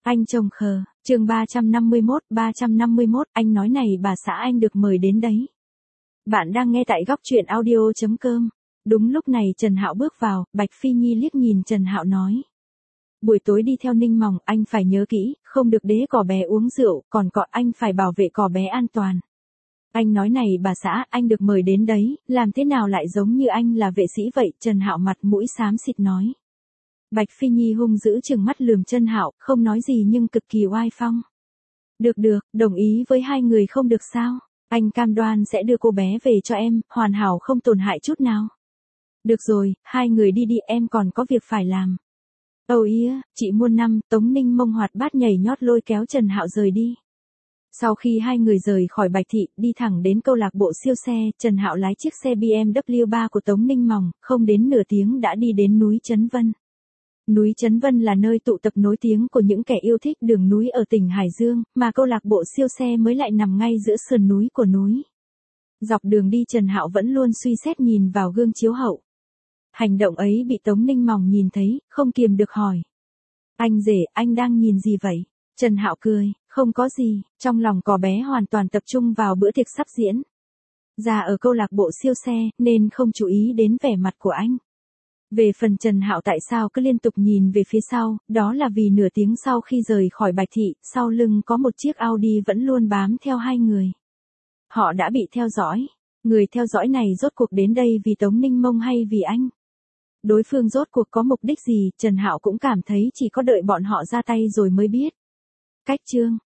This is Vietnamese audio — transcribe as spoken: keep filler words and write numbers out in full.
Anh chồng khờ, chương ba trăm năm mươi mốt, ba trăm năm mươi mốt, anh nói này bà xã anh được mời đến đấy. Bạn đang nghe tại góc truyện audio chấm com. Đúng lúc này Trần Hạo bước vào, Bạch Phi Nhi liếc nhìn Trần Hạo nói. Buổi tối đi theo Ninh Mòng, anh phải nhớ kỹ, không được đế cỏ bé uống rượu, còn cọ anh phải bảo vệ cỏ bé an toàn. Anh nói này bà xã, anh được mời đến đấy, làm thế nào lại giống như anh là vệ sĩ vậy? Trần Hạo mặt mũi xám xịt nói. Bạch Phi Nhi hung dữ trừng mắt lườm Trần Hạo, không nói gì nhưng cực kỳ oai phong. Được được, đồng ý với hai người không được sao? Anh cam đoan sẽ đưa cô bé về cho em, hoàn hảo không tổn hại chút nào. Được rồi, hai người đi đi, em còn có việc phải làm. Âu ý, chị muôn năm, Tống Ninh Mông hoạt bát nhảy nhót lôi kéo Trần Hạo rời đi. Sau khi hai người rời khỏi Bạch Thị, đi thẳng đến câu lạc bộ siêu xe, Trần Hạo lái chiếc xe bê em vê ba của Tống Ninh Mòng, không đến nửa tiếng đã đi đến núi Trấn Vân. Núi Trấn Vân là nơi tụ tập nổi tiếng của những kẻ yêu thích đường núi ở tỉnh Hải Dương, mà câu lạc bộ siêu xe mới lại nằm ngay giữa sườn núi của núi. Dọc đường đi Trần Hạo vẫn luôn suy xét nhìn vào gương chiếu hậu. Hành động ấy bị Tống Ninh Mòng nhìn thấy, không kiềm được hỏi. Anh rể, anh đang nhìn gì vậy? Trần Hạo cười, không có gì, trong lòng cò bé hoàn toàn tập trung vào bữa tiệc sắp diễn. Ra ở câu lạc bộ siêu xe, nên không chú ý đến vẻ mặt của anh. Về phần Trần Hạo tại sao cứ liên tục nhìn về phía sau, đó là vì nửa tiếng sau khi rời khỏi Bạch Thị, sau lưng có một chiếc Audi vẫn luôn bám theo hai người. Họ đã bị theo dõi. Người theo dõi này rốt cuộc đến đây vì Tống Ninh Mông hay vì anh? Đối phương rốt cuộc có mục đích gì? Trần Hạo cũng cảm thấy chỉ có đợi bọn họ ra tay rồi mới biết. Cách chương